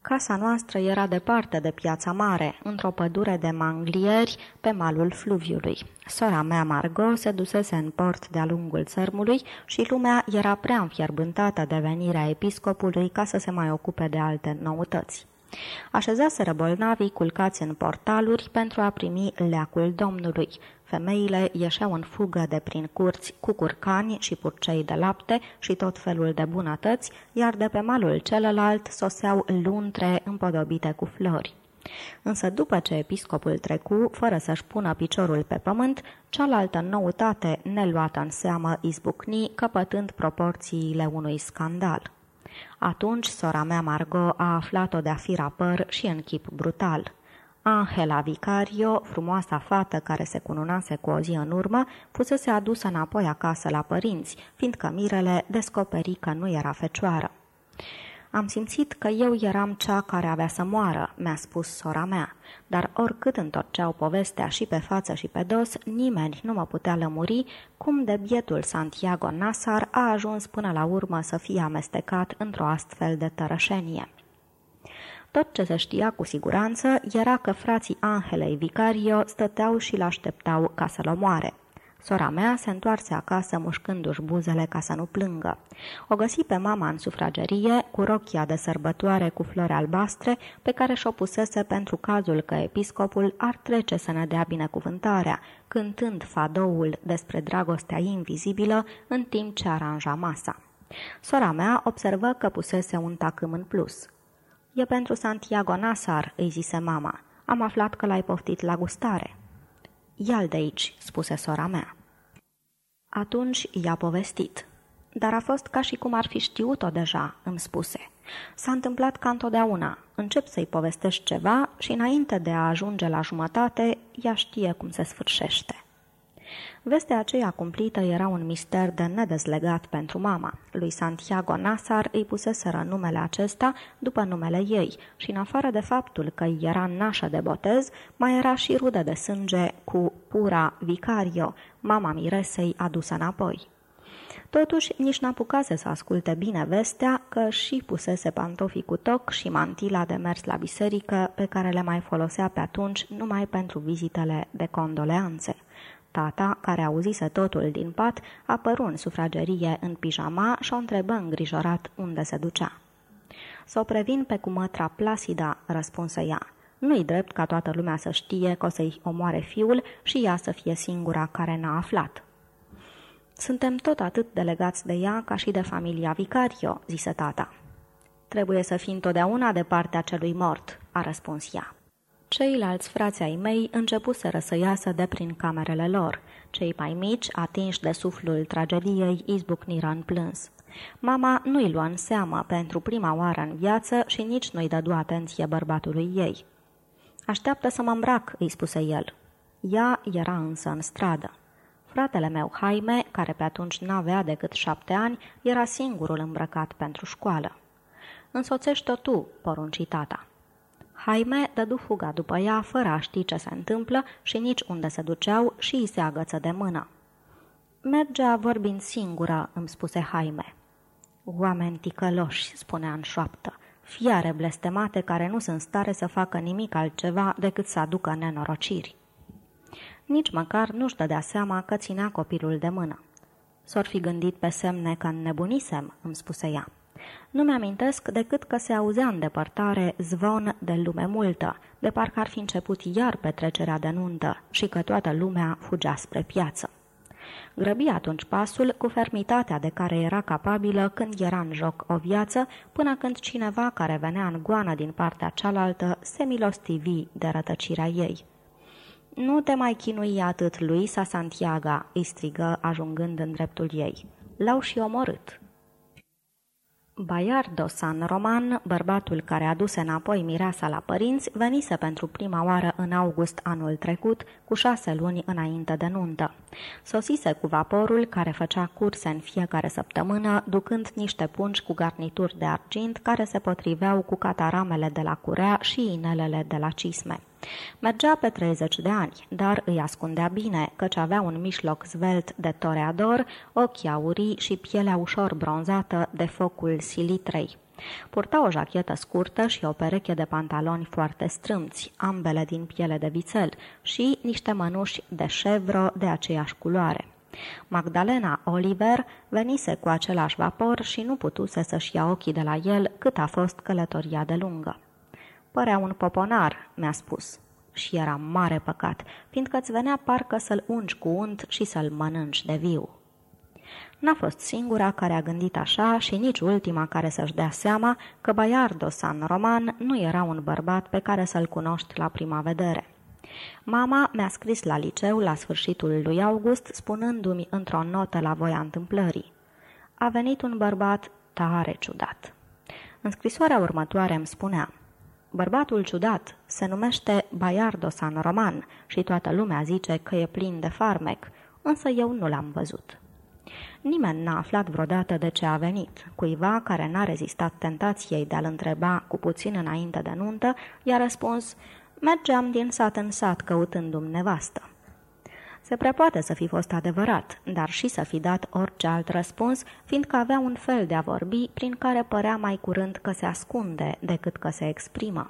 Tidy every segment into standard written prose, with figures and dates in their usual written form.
Casa noastră era departe de piața mare, într-o pădure de manglieri pe malul fluviului. Sora mea, Margot, se dusese în port de-a lungul țărmului și lumea era prea înfierbântată de venirea episcopului ca să se mai ocupe de alte noutăți. Așezaseră bolnavii culcați în portaluri pentru a primi leacul Domnului. Femeile ieșeau în fugă de prin curți cu curcani și purcei de lapte și tot felul de bunătăți, iar de pe malul celălalt soseau luntre împodobite cu flori. Însă după ce episcopul trecu, fără să-și pună piciorul pe pământ, cealaltă noutate neluată în seamă izbucni, căpătând proporțiile unui scandal. Atunci sora mea Margot a aflat-o de-a fi rapăr și în chip brutal. Angela Vicario, frumoasa fată care se cununase cu o zi în urmă, fusese adusă înapoi acasă la părinți, fiindcă mirele descoperi că nu era fecioară. Am simțit că eu eram cea care avea să moară, mi-a spus sora mea, dar oricât întorceau povestea și pe față și pe dos, nimeni nu mă putea lămuri cum de bietul Santiago Nassar a ajuns până la urmă să fie amestecat într-o astfel de tărășenie. Tot ce se știa cu siguranță era că frații Angelei Vicario stăteau și l-așteptau ca să-l omoare. Sora mea se întoarse acasă mușcându-și buzele ca să nu plângă. O găsi pe mama în sufragerie cu rochia de sărbătoare cu flori albastre pe care și-o pusese pentru cazul că episcopul ar trece să ne dea binecuvântarea, cântând fadoul despre dragostea invizibilă în timp ce aranja masa. Sora mea observă că pusese un tacâm în plus. "E pentru Santiago Nassar," îi zise mama. "Am aflat că l-ai poftit la gustare." "Ia-l de aici," spuse sora mea. Atunci i-a povestit. "Dar a fost ca și cum ar fi știut-o deja," îmi spuse. "S-a întâmplat ca întotdeauna. Încep să-i povestești ceva și înainte de a ajunge la jumătate, ea știe cum se sfârșește." Vestea aceea cumplită era un mister de nedezlegat pentru mama. Lui Santiago Nassar îi puseseră numele acesta după numele ei și, în afară de faptul că era nașă de botez, mai era și rudă de sânge cu Pura Vicario, mama miresei adusă înapoi. Totuși, nici n-apucase să asculte bine vestea că și pusese pantofii cu toc și mantila de mers la biserică pe care le mai folosea pe atunci numai pentru vizitele de condoleanțe. Tata, care auzise totul din pat, apăru în sufragerie în pijama și o întrebă îngrijorat unde se ducea. "S-o previn pe cumătra Placida," răspunse ea. "Nu-i drept ca toată lumea să știe că o să-i omoare fiul și ea să fie singura care n-a aflat." "Suntem tot atât de legați de ea ca și de familia Vicario," zise tata. "Trebuie să fii întotdeauna de partea celui mort," a răspuns ea. Ceilalți frați ai mei începuseră să iasă de prin camerele lor. Cei mai mici, atinși de suflul tragediei, izbucniră în plâns. Mama nu-i lua în seamă pentru prima oară în viață și nici nu-i dădu atenție bărbatului ei. "Așteaptă să mă îmbrac," îi spuse el. Ea era însă în stradă. Fratele meu, Jaime, care pe atunci n-avea decât 7 ani, era singurul îmbrăcat pentru școală. "Însoțește-o tu," porunci tata. Jaime dădu fuga după ea, fără a ști ce se întâmplă și nici unde se duceau, și îi se agăță de mână. "Mergea vorbind singură," îmi spuse Jaime. "Oameni ticăloși," spunea în șoaptă, "fiare blestemate care nu sunt stare să facă nimic altceva decât să aducă nenorociri." Nici măcar nu-și dădea seama că ținea copilul de mână. "S-or fi gândit pe semne că înnebunisem," îmi spuse ea. Nu mi-amintesc decât că se auzea în depărtare zvon de lume multă, de parcă ar fi început iar petrecerea de nuntă și că toată lumea fugea spre piață. Grăbi atunci pasul cu fermitatea de care era capabilă când era în joc o viață, până când cineva care venea în goană din partea cealaltă se milostivi de rătăcirea ei. "Nu te mai chinui atât, Luisa Santiago," îi strigă ajungând în dreptul ei. "L-au și omorât." Bayardo San Roman, bărbatul care aduse înapoi mireasa la părinți, venise pentru prima oară în august anul trecut, cu 6 luni înainte de nuntă. Sosise cu vaporul care făcea curse în fiecare săptămână, ducând niște pungi cu garnituri de argint care se potriveau cu cataramele de la curea și inelele de la cisme. Mergea pe 30 de ani, dar îi ascundea bine, căci avea un mijloc zvelt de toreador, ochi aurii și pielea ușor bronzată de focul silitrei. Purta o jachetă scurtă și o pereche de pantaloni foarte strâmți, ambele din piele de vițel, și niște mănuși de șevro de aceeași culoare. Magdalena Oliver venise cu același vapor și nu putuse să-și ia ochii de la el cât a fost călătoria de lungă. Părea un poponar, mi-a spus. Și era mare păcat, fiindcă-ți venea parcă să-l ungi cu unt și să-l mănânci de viu. N-a fost singura care a gândit așa și nici ultima care să-și dea seama că Baiardo San Roman nu era un bărbat pe care să-l cunoști la prima vedere. Mama mi-a scris la liceu la sfârșitul lui august, spunându-mi într-o notă la voia întâmplării: a venit un bărbat tare ciudat. În scrisoarea următoare îmi spunea: bărbatul ciudat se numește Baiardo San Roman și toată lumea zice că e plin de farmec, însă eu nu l-am văzut. Nimeni n-a aflat vreodată de ce a venit. Cuiva care n-a rezistat tentației de a-l întreba cu puțin înainte de nuntă, i-a răspuns: mergeam din sat în sat căutându-mi nevastă. Se prea poate să fi fost adevărat, dar și să fi dat orice alt răspuns, fiindcă avea un fel de a vorbi prin care părea mai curând că se ascunde decât că se exprimă.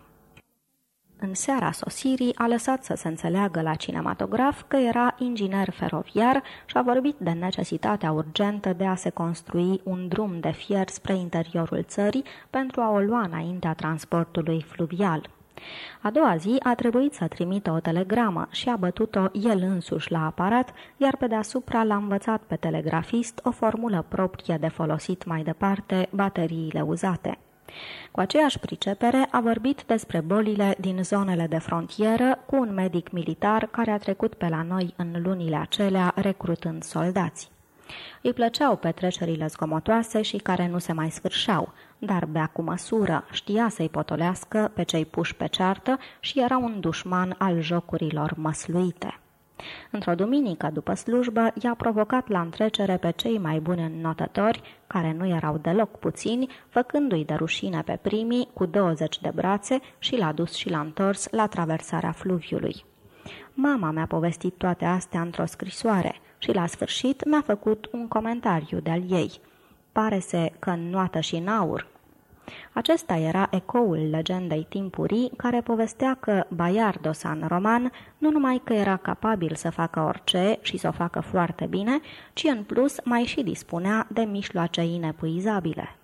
În seara sosirii a lăsat să se înțeleagă la cinematograf că era inginer feroviar și a vorbit de necesitatea urgentă de a se construi un drum de fier spre interiorul țării pentru a o lua înaintea transportului fluvial. A doua zi a trebuit să trimită o telegramă și a bătut-o el însuși la aparat, iar pe deasupra l-a învățat pe telegrafist o formulă proprie de folosit mai departe bateriile uzate. Cu aceeași pricepere a vorbit despre bolile din zonele de frontieră cu un medic militar care a trecut pe la noi în lunile acelea recrutând soldați. Îi plăceau petrecerile zgomotoase și care nu se mai sfârșeau, dar bea cu măsură, știa să-i potolească pe cei puși pe ceartă și era un dușman al jocurilor măsluite. Într-o duminică după slujbă i-a provocat la întrecere pe cei mai buni înnotători, care nu erau deloc puțini, făcându-i de rușine pe primii cu 20 de brațe și l-a dus și l-a întors la traversarea fluviului. Mama mi-a povestit toate astea într-o scrisoare și la sfârșit mi-a făcut un comentariu de-al ei. Pare-se că înnoată și în aur. Acesta era ecoul legendei timpurii care povestea că Baiardo San Roman nu numai că era capabil să facă orice și să o facă foarte bine, ci în plus mai și dispunea de mijloace inepuizabile.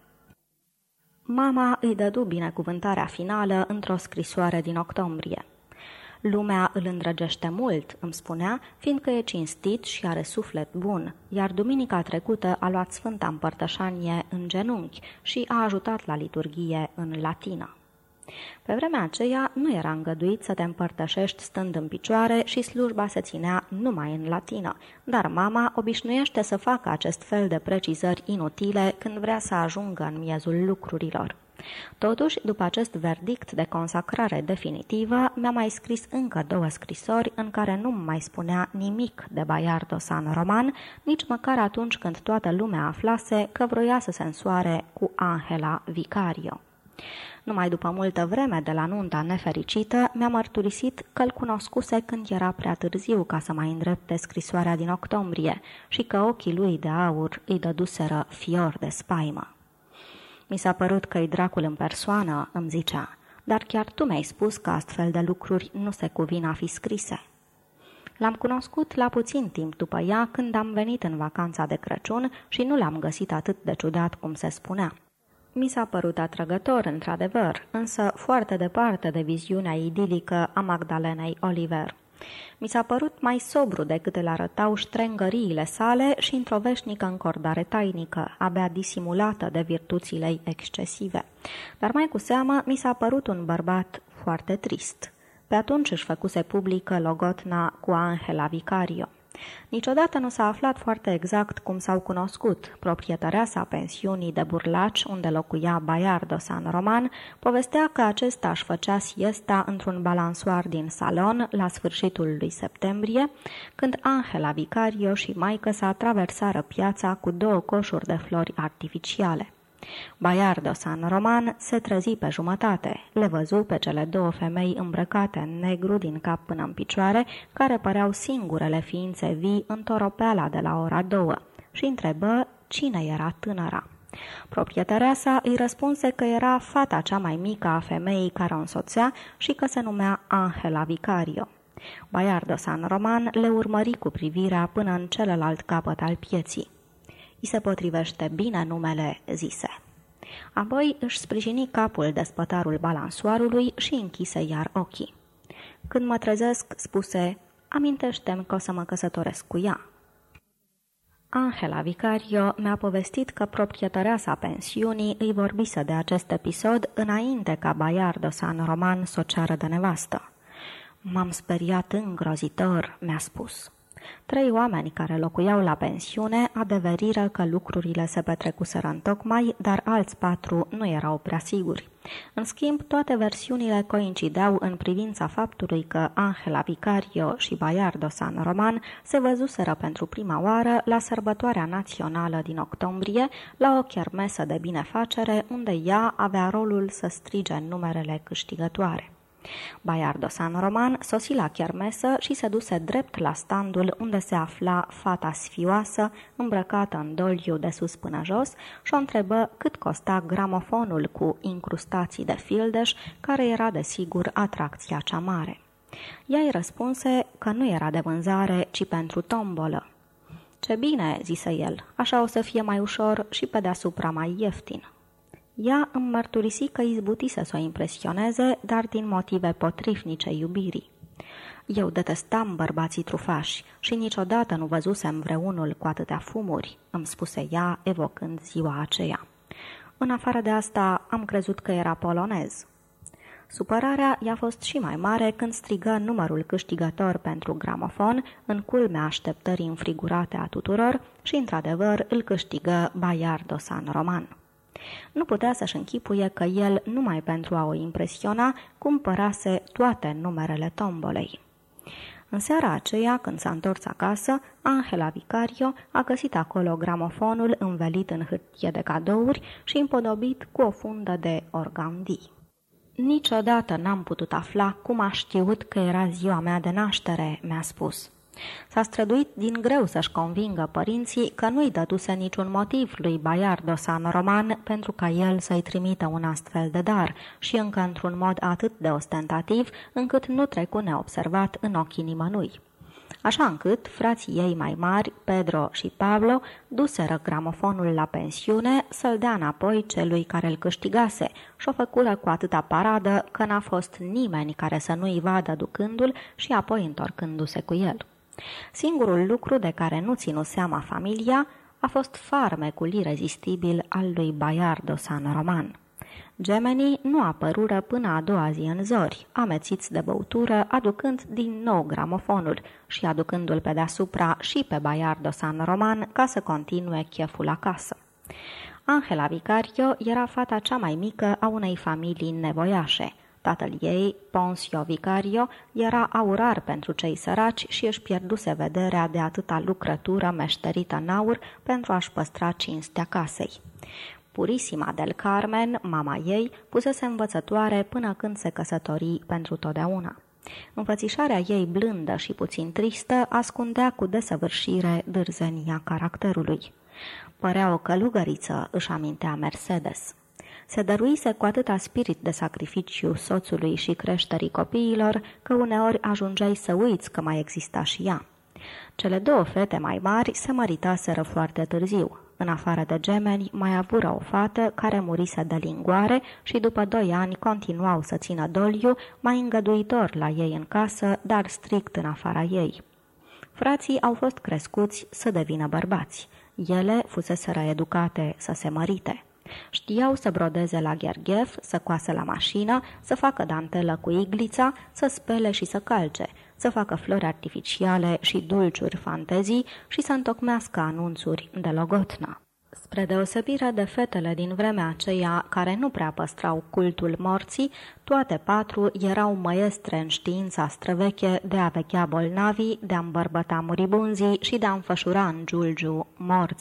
Mama îi dădu binecuvântarea finală într-o scrisoare din octombrie. Lumea îl îndrăgește mult, îmi spunea, fiindcă e cinstit și are suflet bun, iar duminica trecută a luat Sfânta Împărtășanie în genunchi și a ajutat la liturghie în latină. Pe vremea aceea nu era îngăduit să te împărtășești stând în picioare și slujba se ținea numai în latină, dar mama obișnuiește să facă acest fel de precizări inutile când vrea să ajungă în miezul lucrurilor. Totuși, după acest verdict de consacrare definitivă, mi-a mai scris încă 2 scrisori în care nu mai spunea nimic de Baiardo San Roman, nici măcar atunci când toată lumea aflase că vroia să se însoare cu Angela Vicario. Numai după multă vreme de la nunta nefericită, mi-a mărturisit că-l cunoscuse când era prea târziu ca să mai îndrepte scrisoarea din octombrie și că ochii lui de aur îi dăduseră fior de spaimă. Mi s-a părut că-i dracul în persoană, îmi zicea, dar chiar tu mi-ai spus că astfel de lucruri nu se cuvin a fi scrise. L-am cunoscut la puțin timp după ea când am venit în vacanța de Crăciun și nu l-am găsit atât de ciudat cum se spunea. Mi s-a părut atrăgător, într-adevăr, însă foarte departe de viziunea idilică a Magdalenei Oliver. Mi s-a părut mai sobru decât îl arătau ștrengăriile sale și într-o veșnică încordare tainică, abia disimulată de virtuțile ei excesive. Dar mai cu seamă mi s-a părut un bărbat foarte trist. Pe atunci își făcuse publică logotna cu Angela Vicario. Niciodată nu s-a aflat foarte exact cum s-au cunoscut. Proprietăreasa pensiunii de Burlaci, unde locuia Baiardo San Roman, povestea că acesta își făcea siesta într-un balansoar din salon la sfârșitul lui septembrie, când Angela Vicario și maică-sa traversară piața cu 2 coșuri de flori artificiale. Baiardo San Roman se trezi pe jumătate, le văzu pe cele două femei îmbrăcate în negru din cap până în picioare, care păreau singurele ființe vii în toropeala de la ora 2 și întrebă cine era tânăra. Proprietarea sa îi răspunse că era fata cea mai mică a femeii care o însoțea și că se numea Angela Vicario. Baiardo San Roman le urmări cu privirea până în celălalt capăt al pieții. "I se potrivește bine numele," zise. Apoi își sprijini capul de spătarul balansoarului și închise iar ochii. "Când mă trezesc," spuse, "amintește-mi că o să mă căsătoresc cu ea." Angela Vicario mi-a povestit că proprietăreasa pensiunii îi vorbise de acest episod înainte ca Baiardo San Roman s-o ceară de nevastă. "M-am speriat îngrozitor," mi-a spus. 3 oameni care locuiau la pensiune adeveriră că lucrurile se petrecuseră întocmai, dar alți 4 nu erau prea siguri. În schimb, toate versiunile coincideau în privința faptului că Angela Vicario și Baiardo San Roman se văzuseră pentru prima oară la sărbătoarea națională din octombrie, la o chermesă de binefacere, unde ea avea rolul să strige numerele câștigătoare. Baiardo San Roman sosi la chermesă și se duse drept la standul unde se afla fata sfioasă, îmbrăcată în doliu de sus până jos, și o întrebă cât costa gramofonul cu incrustații de fildeș, care era desigur atracția cea mare. Ea îi răspunse că nu era de vânzare, ci pentru tombolă. "Ce bine," zise el, "așa o să fie mai ușor și pe deasupra mai ieftin." Ea îmi mărturisi că izbutise să o impresioneze, dar din motive potrivnice iubirii. "Eu detestam bărbații trufași și niciodată nu văzusem vreunul cu atâtea fumuri," îmi spuse ea, evocând ziua aceea. "În afară de asta, am crezut că era polonez." Supărarea i-a fost și mai mare când strigă numărul câștigător pentru gramofon în culmea așteptării înfrigurate a tuturor și, într-adevăr, îl câștigă Baiardo San Roman. Nu putea să-și închipuie că el, numai pentru a o impresiona, cumpărase toate numerele tombolei. În seara aceea, când s-a întors acasă, Angela Vicario a găsit acolo gramofonul învelit în hârtie de cadouri și împodobit cu o fundă de organdii. "Niciodată n-am putut afla cum a știut că era ziua mea de naștere," mi-a spus. S-a străduit din greu să-și convingă părinții că nu-i dăduse niciun motiv lui Baiardo San Roman pentru ca el să-i trimită un astfel de dar și încă într-un mod atât de ostentativ încât nu trecu neobservat în ochii nimănui. Așa încât frații ei mai mari, Pedro și Pablo, duseră gramofonul la pensiune să-l dea înapoi celui care îl câștigase și o făcură cu atâta paradă că n-a fost nimeni care să nu-i vadă ducându-l și apoi întorcându-se cu el. Singurul lucru de care nu ținu seama familia a fost farmecul irezistibil al lui Baiardo San Roman. Gemenii nu apărură până a doua zi în zori, amețiți de băutură, aducând din nou gramofonul și aducându-l pe deasupra și pe Baiardo San Roman ca să continue cheful acasă. Angela Vicario era fata cea mai mică a unei familii nevoiașe. Tatăl ei, Poncio Vicario, era aurar pentru cei săraci și își pierduse vederea de atâta lucrătură meșterită în aur pentru a-și păstra cinstea casei. Purisima del Carmen, mama ei, pusese învățătoare până când se căsători pentru totdeauna. Înfățișarea ei blândă și puțin tristă ascundea cu desăvârșire dârzenia caracterului. Părea o călugăriță, își amintea Mercedes. Se dăruise cu atâta spirit de sacrificiu soțului și creșterii copiilor, că uneori ajungeai să uiți că mai exista și ea. Cele 2 fete mai mari se măritaseră foarte târziu. În afară de gemeni, mai avură o fată care murise de lingoare și după 2 ani continuau să țină doliu, mai îngăduitor la ei în casă, dar strict în afara ei. Frații au fost crescuți să devină bărbați. Ele fuseseră educate să se mărite. Știau să brodeze la gherghef, să coasă la mașină, să facă dantelă cu iglița, să spele și să calce, să facă flori artificiale și dulciuri fantezii și să întocmească anunțuri de logotnă. Spre deosebire de fetele din vremea aceea care nu prea păstrau cultul morții, toate 4 erau măestre în știința străveche de a vechea bolnavii, de a îmbărbăta muribunzii și de a înfășura în giulgiu morții.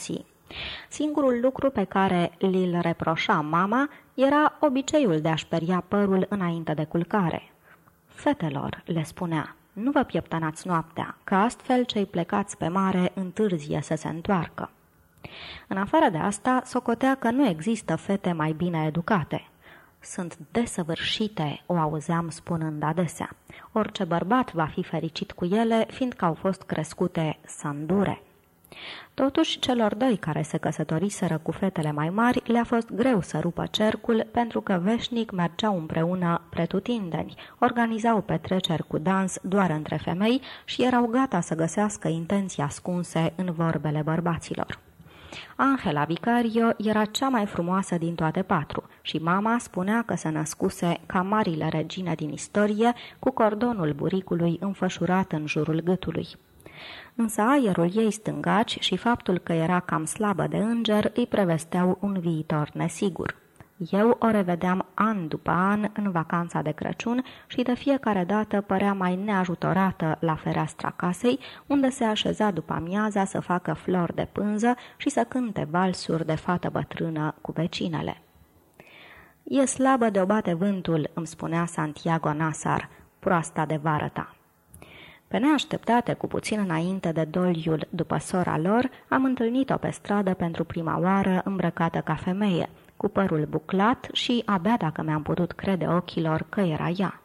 Singurul lucru pe care li-l reproșa mama era obiceiul de a-și peria părul înainte de culcare. Fetelor, le spunea, nu vă pieptănați noaptea, că astfel cei plecați pe mare întârzie să se întoarcă. În afară de asta, socotea că nu există fete mai bine educate. Sunt desăvârșite, o auzeam spunând adesea. Orice bărbat va fi fericit cu ele, fiindcă au fost crescute să îndure. Totuși, celor doi care se căsătoriseră cu fetele mai mari le-a fost greu să rupă cercul, pentru că veșnic mergeau împreună pretutindeni, organizau petreceri cu dans doar între femei și erau gata să găsească intenții ascunse în vorbele bărbaților. Angela Vicario era cea mai frumoasă din toate patru și mama spunea că se născuse ca marile regine din istorie, cu cordonul buricului înfășurat în jurul gâtului. Însă aerul ei stângaci și faptul că era cam slabă de înger îi prevesteau un viitor nesigur. Eu o revedeam an după an în vacanța de Crăciun și de fiecare dată părea mai neajutorată la fereastra casei, unde se așeza după amiaza să facă flori de pânză și să cânte valsuri de fată bătrână cu vecinele. "E slabă de o bate vântul," îmi spunea Santiago Nasar, "proasta de vară ta." Pe neașteptate, cu puțin înainte de doliul după sora lor, am întâlnit-o pe stradă pentru prima oară îmbrăcată ca femeie, cu părul buclat și abia dacă mi-am putut crede ochilor că era ea.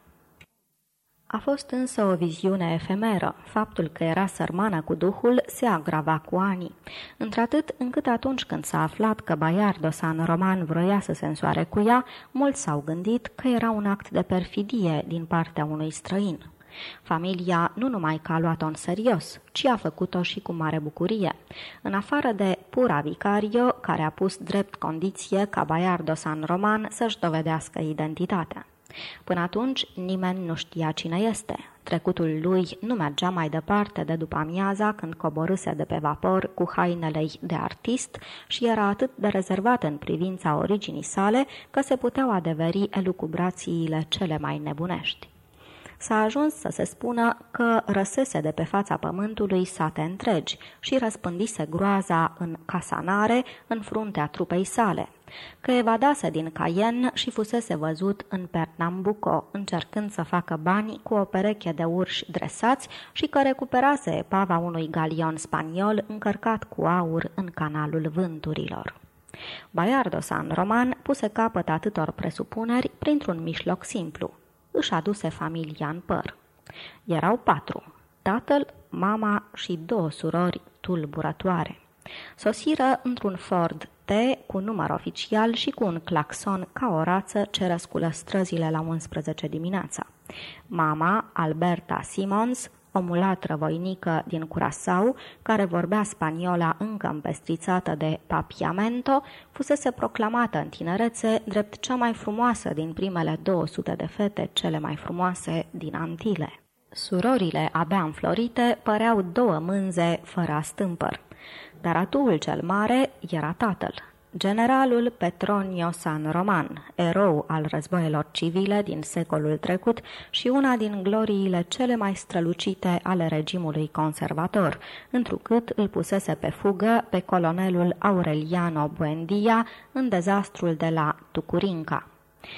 A fost însă o viziune efemeră. Faptul că era sărmană cu duhul se agrava cu anii, într-atât încât atunci când s-a aflat că Bayardo San Roman vroia să se însoare cu ea, mulți s-au gândit că era un act de perfidie din partea unui străin. Familia nu numai că a luat-o în serios, ci a făcut-o și cu mare bucurie. În afară de pura Vicario, care a pus drept condiție ca Bayardo San Roman să-și dovedească identitatea. Până atunci nimeni nu știa cine este. Trecutul lui nu mergea mai departe de după amiaza când coborâse de pe vapor cu hainele de artist și era atât de rezervat în privința originii sale că se puteau adeveri elucubrațiile cele mai nebunești. S-a ajuns să se spună că răsese de pe fața pământului sate întregi și răspândise groaza în Casanare, în fruntea trupei sale, că evadase din Cayenne și fusese văzut în Pernambuco, încercând să facă bani cu o pereche de urși dresați și că recuperase epava unui galion spaniol încărcat cu aur în canalul vânturilor. Bayardo San Roman puse capăt atâtor presupuneri printr-un mijloc simplu. Își aduse familia în păr. Erau 4, tatăl, mama și 2 surori tulburătoare. Sosiră într-un Ford T cu număr oficial și cu un claxon ca o rață ce răsculă străzile la 11 dimineața. Mama, Alberta Simons, o mulatră voinică din Curaçao, care vorbea spaniola încă împestrițată de papiamento, fusese proclamată în tinerețe drept cea mai frumoasă din primele 200 de fete cele mai frumoase din Antile. Surorile abia înflorite păreau 2 mânze fără astâmpăr, dar atuul cel mare era tatăl. Generalul Petronio San Roman, erou al războiilor civile din secolul trecut și una din gloriile cele mai strălucite ale regimului conservator, întrucât îl pusese pe fugă pe colonelul Aureliano Buendia în dezastrul de la Tucurinca.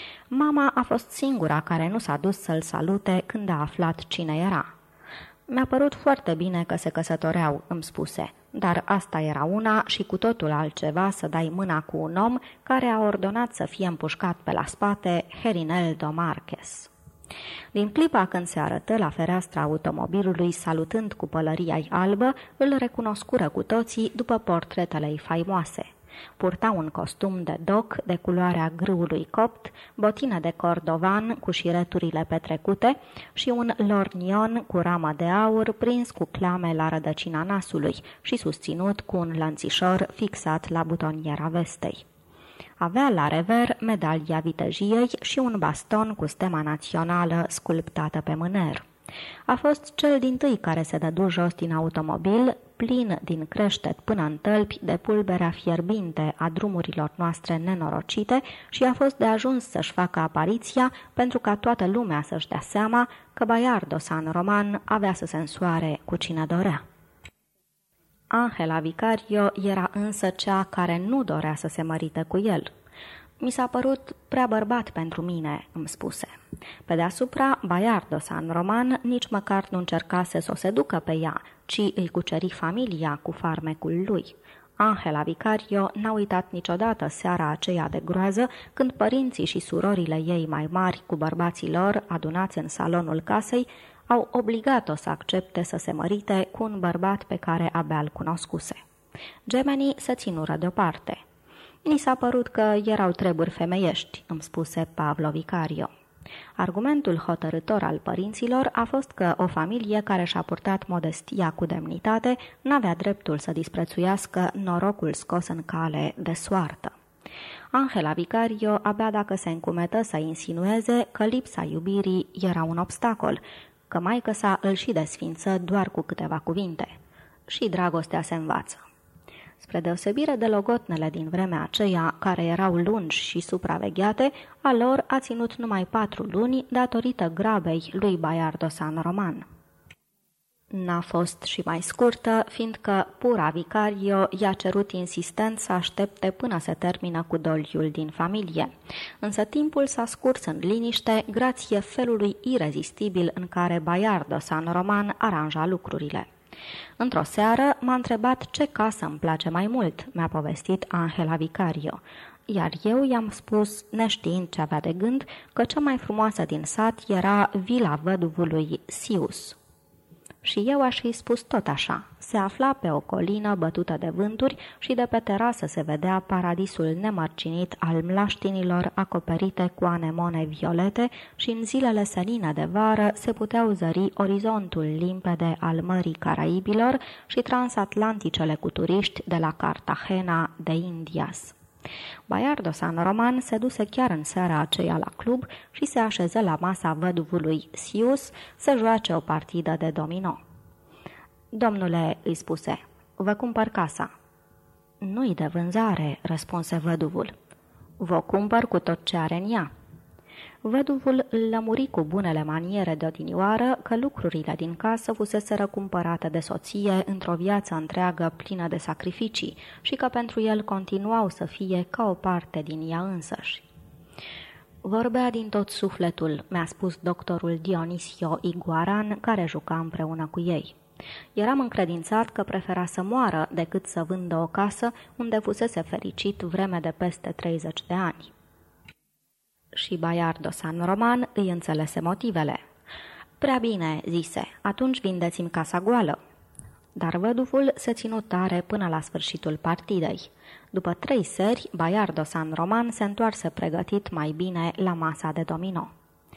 Mama a fost singura care nu s-a dus să-l salute când a aflat cine era. "Mi-a părut foarte bine că se căsătoreau," îmi spuse, dar asta era una și cu totul altceva să dai mâna cu un om care a ordonat să fie împușcat pe la spate Herineldo Marquez. Din clipa când se arătă la fereastra automobilului salutând cu pălăria-i albă, îl recunoscură cu toții după portretele-i faimoase. Purta un costum de doc de culoarea grâului copt, botine de cordovan cu șireturile petrecute și un lorgnon cu ramă de aur prins cu clame la rădăcina nasului și susținut cu un lănțișor fixat la butoniera vestei. Avea la rever medalia vitejiei și un baston cu stema națională sculptată pe mâner. A fost cel dintâi care se dădu jos din automobil, plin din creștet până în tălpi de pulberea fierbinte a drumurilor noastre nenorocite și a fost de ajuns să-și facă apariția pentru ca toată lumea să-și dea seama că Bayardo San Roman avea să se însoare cu cine dorea. Angela Vicario era însă cea care nu dorea să se mărite cu el. Mi s-a părut prea bărbat pentru mine, îmi spuse. Pe deasupra, Baiardo San Roman nici măcar nu încercase să o seducă pe ea, ci îi cuceri familia cu farmecul lui. Angela Vicario n-a uitat niciodată seara aceea de groază, când părinții și surorile ei mai mari cu bărbații lor, adunați în salonul casei, au obligat-o să accepte să se mărite cu un bărbat pe care abia îl cunoscuse. Gemenii se ținură deoparte. Mi s-a părut că erau treburi femeiești, îmi spuse Pavlo Vicario. Argumentul hotărâtor al părinților a fost că o familie care și-a purtat modestia cu demnitate n-avea dreptul să disprețuiască norocul scos în cale de soartă. Angela Vicario abia dacă se încumetă să insinueze că lipsa iubirii era un obstacol, că maică-sa îl și desfință doar cu câteva cuvinte. Și dragostea se învață. Spre deosebire de logotnele din vremea aceea, care erau lungi și supravegheate, a lor a ținut numai 4 luni datorită grabei lui Baiardo San Roman. N-a fost și mai scurtă, fiindcă pura Vicario i-a cerut insistent să aștepte până se termină cu doliul din familie. Însă timpul s-a scurs în liniște, grație felului irezistibil în care Baiardo San Roman aranja lucrurile. Într-o seară m-a întrebat ce casă îmi place mai mult, mi-a povestit Angela Vicario, iar eu i-am spus, neștiind ce avea de gând, că cea mai frumoasă din sat era vila văduvului Sius. Și eu aș fi spus tot așa. Se afla pe o colină bătută de vânturi și de pe terasă se vedea paradisul nemărcinit al mlaștinilor acoperite cu anemone violete și în zilele senine de vară se puteau zări orizontul limpede al Mării Caraibilor și transatlanticele cu turiști de la Cartagena de Indias. Baiardo San Roman se duse chiar în seara aceea la club și se așeză la masa văduvului Sius să joace o partidă de domino. Domnule, îi spuse, vă cumpăr casa. Nu-i de vânzare, răspunse văduvul. Vă cumpăr cu tot ce are în ea. Văduvul îl lămuri cu bunele maniere de odinioară că lucrurile din casă fuseseră cumpărate de soție într-o viață întreagă plină de sacrificii și că pentru el continuau să fie ca o parte din ea însăși. Vorbea din tot sufletul, mi-a spus doctorul Dionisio Iguaran, care juca împreună cu ei. Eram încredințat că prefera să moară decât să vândă o casă unde fusese fericit vreme de peste 30 de ani. Și Baiardo San Roman îi înțelese motivele. Prea bine, zise, atunci vindeți-mi casa goală. Dar văduvul se ținu tare până la sfârșitul partidei. După 3 seri, Baiardo San Roman se întoarse pregătit mai bine la masa de domino.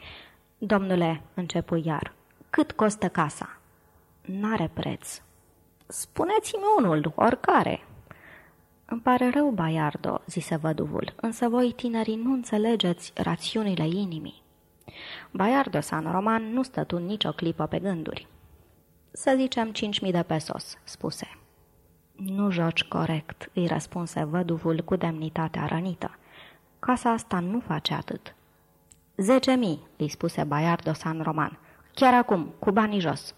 Domnule, începu iar, cât costă casa? N-are preț. Spuneți-mi unul, oricare. Îmi pare rău, Baiardo, zise văduvul, însă voi, tinerii, nu înțelegeți rațiunile inimii. Baiardo San Roman nu stătu nicio clipă pe gânduri. Să zicem 5.000 de pesos, spuse. Nu joci corect, îi răspunse văduvul cu demnitatea rănită. Casa asta nu face atât. 10.000, îi spuse Baiardo San Roman. Chiar acum, cu banii jos.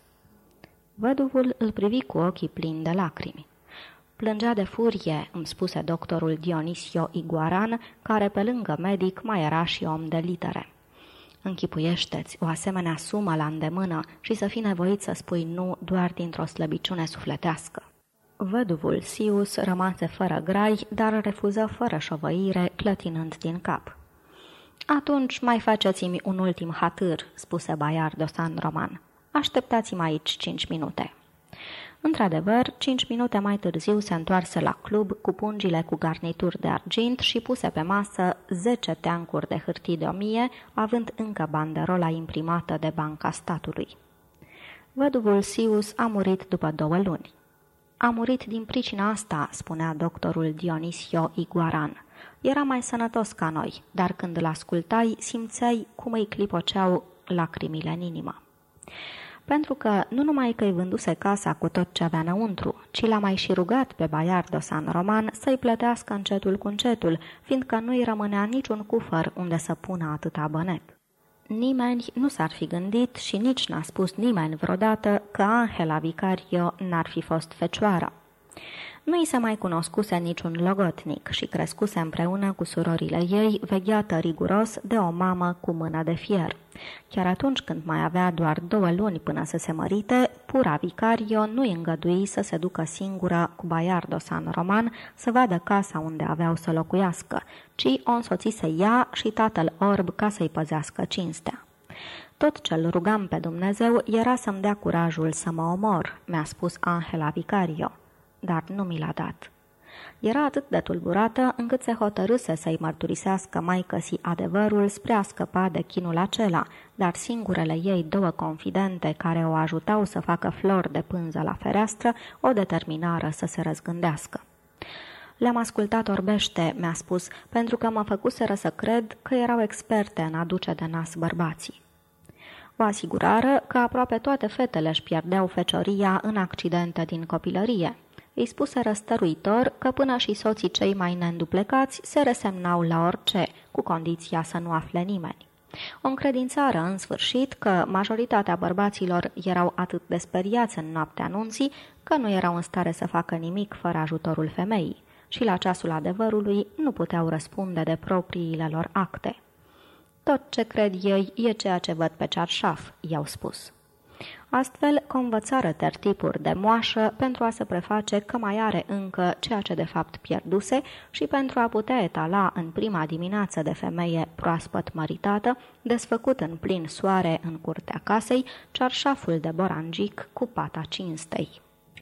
Văduvul îl privi cu ochii plini de lacrimi. Plângea de furie, îmi spuse doctorul Dionisio Iguaran, care pe lângă medic mai era și om de litere. Închipuiește-ți o asemenea sumă la îndemână și să fii nevoit să spui nu doar dintr-o slăbiciune sufletească. Văduvul Sius rămase fără grai, dar refuză fără șovăire, clătinând din cap. Atunci mai faceți-mi un ultim hatâr, spuse Baiardo San Roman. Așteptați-mă aici 5 minute. Într-adevăr, 5 minute mai târziu se întoarse la club cu pungile cu garnituri de argint și puse pe masă 10 teancuri de hârtii de 1000, având încă banderola imprimată de Banca Statului. Văduvul Sius a murit după 2 luni. A murit din pricina asta, spunea doctorul Dionisio Iguaran. Era mai sănătos ca noi, dar când îl ascultai, simțeai cum îi clipoceau lacrimile în inimă. Pentru că nu numai că îi vânduse casa cu tot ce avea înăuntru, ci l-a mai și rugat pe Baiardo San Roman să-i plătească încetul cu încetul, fiindcă nu îi rămânea niciun cufăr unde să pună atâta bănet. Nimeni nu s-ar fi gândit și nici n-a spus nimeni vreodată că Angela Vicario n-ar fi fost fecioară. Nu i se mai cunoscuse niciun logotnic și crescuse împreună cu surorile ei, vegheată riguros de o mamă cu mână de fier. Chiar atunci când mai avea doar 2 luni până să se mărite, pura Vicario nu îi îngădui să se ducă singură cu Baiardo San Roman să vadă casa unde aveau să locuiască, ci o însoțise ea și tatăl orb ca să-i păzească cinstea. Tot ce-l rugam pe Dumnezeu era să-mi dea curajul să mă omor, mi-a spus Angela Vicario, dar nu mi l-a dat. Era atât de tulburată încât se hotărâse să-i mărturisească maicăsii adevărul spre a scăpa de chinul acela, dar singurele ei 2 confidente care o ajutau să facă flori de pânză la fereastră o determinară să se răzgândească. Le-am ascultat orbește, mi-a spus, pentru că mă făcuseră să cred că erau experte în a duce de nas bărbații. O asigurară că aproape toate fetele își pierdeau fecioria în accidente din copilărie. Îi spuseră stăruitor că până și soții cei mai neînduplecați se resemnau la orice, cu condiția să nu afle nimeni. O încredințară în sfârșit că majoritatea bărbaților erau atât de speriați în noaptea anunții că nu erau în stare să facă nimic fără ajutorul femeii și la ceasul adevărului nu puteau răspunde de propriile lor acte. Tot ce cred ei e ceea ce văd pe cearșaf, i-au spus. Astfel, convățară tertipuri de moașă pentru a se preface că mai are încă ceea ce de fapt pierduse și pentru a putea etala în prima dimineață de femeie proaspăt măritată, desfăcut în plin soare în curtea casei, cearșaful de borangic cu pata cinstei.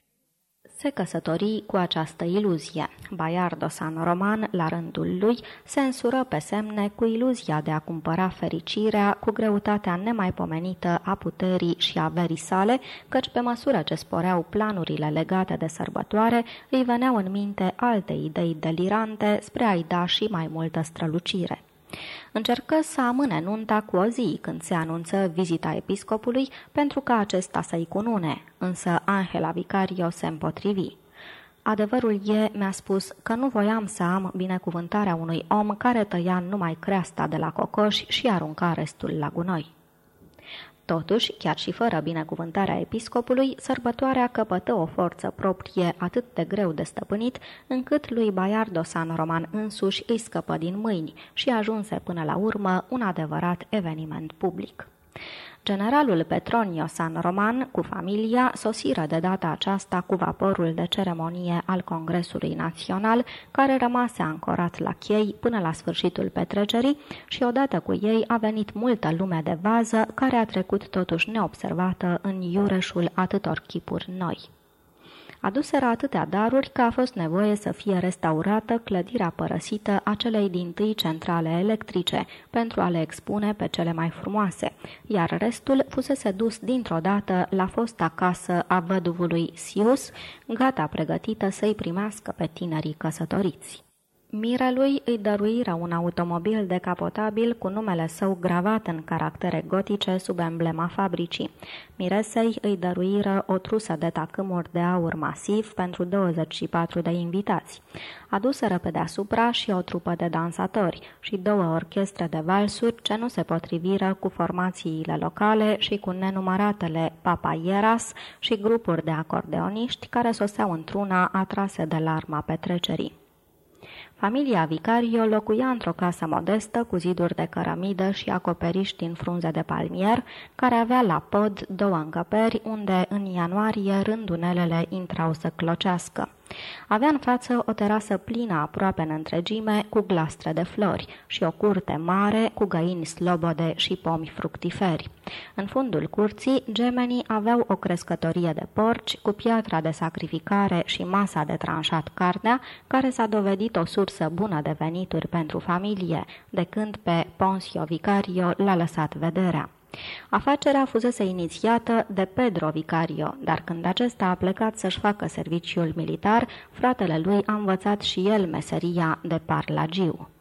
Se căsători cu această iluzie. Baiardo San Roman, la rândul lui, se însură pe semne cu iluzia de a cumpăra fericirea cu greutatea nemaipomenită a puterii și a averii sale, căci pe măsură ce sporeau planurile legate de sărbătoare, îi veneau în minte alte idei delirante spre a-i da și mai multă strălucire. Încercă să amâne nunta cu o zi când se anunță vizita episcopului pentru ca acesta să-i cunune, însă Angela Vicario se împotrivi. Adevărul e, mi-a spus, că nu voiam să am binecuvântarea unui om care tăia numai creasta de la cocoși și arunca restul la gunoi. Totuși, chiar și fără binecuvântarea episcopului, sărbătoarea căpătă o forță proprie atât de greu de stăpânit, încât lui Baiardo San Roman însuși îi scăpă din mâini și ajunse până la urmă un adevărat eveniment public. Generalul Petronio San Roman, cu familia, sosiră de data aceasta cu vaporul de ceremonie al Congresului Național, care rămase ancorat la chei până la sfârșitul petrecerii și odată cu ei a venit multă lume de vază, care a trecut totuși neobservată în iureșul atâtor chipuri noi. Aduseră atâtea daruri că a fost nevoie să fie restaurată clădirea părăsită a celei dintâi centrale electrice pentru a le expune pe cele mai frumoase, iar restul fusese dus dintr-o dată la fosta casă a văduvului Sius, gata pregătită să-i primească pe tinerii căsătoriți. Mirelui îi dăruiră un automobil decapotabil cu numele său gravat în caractere gotice sub emblema fabricii. Miresei îi dăruiră o trusă de tacâmuri de aur masiv pentru 24 de invitați. Aduseră pe deasupra și o trupă de dansatori și 2 orchestre de valsuri ce nu se potriviră cu formațiile locale și cu nenumăratele papaieras și grupuri de acordeoniști care soseau într-una atrase de larma petrecerii. Familia Vicario locuia într-o casă modestă cu ziduri de cărămidă și acoperiș din frunze de palmier, care avea la pod 2 încăperi unde în ianuarie rândunelele intrau să clocească. Avea în față o terasă plină aproape în întregime cu glastre de flori și o curte mare cu găini slobode și pomi fructiferi. În fundul curții, gemenii aveau o crescătorie de porci cu piatra de sacrificare și masa de tranșat carnea, care s-a dovedit o sursă bună de venituri pentru familie, de când pe Poncio Vicario l-a lăsat vederea. Afacerea fusese inițiată de Pedro Vicario, dar când acesta a plecat să-și facă serviciul militar, fratele lui a învățat și el meseria de parlagiu.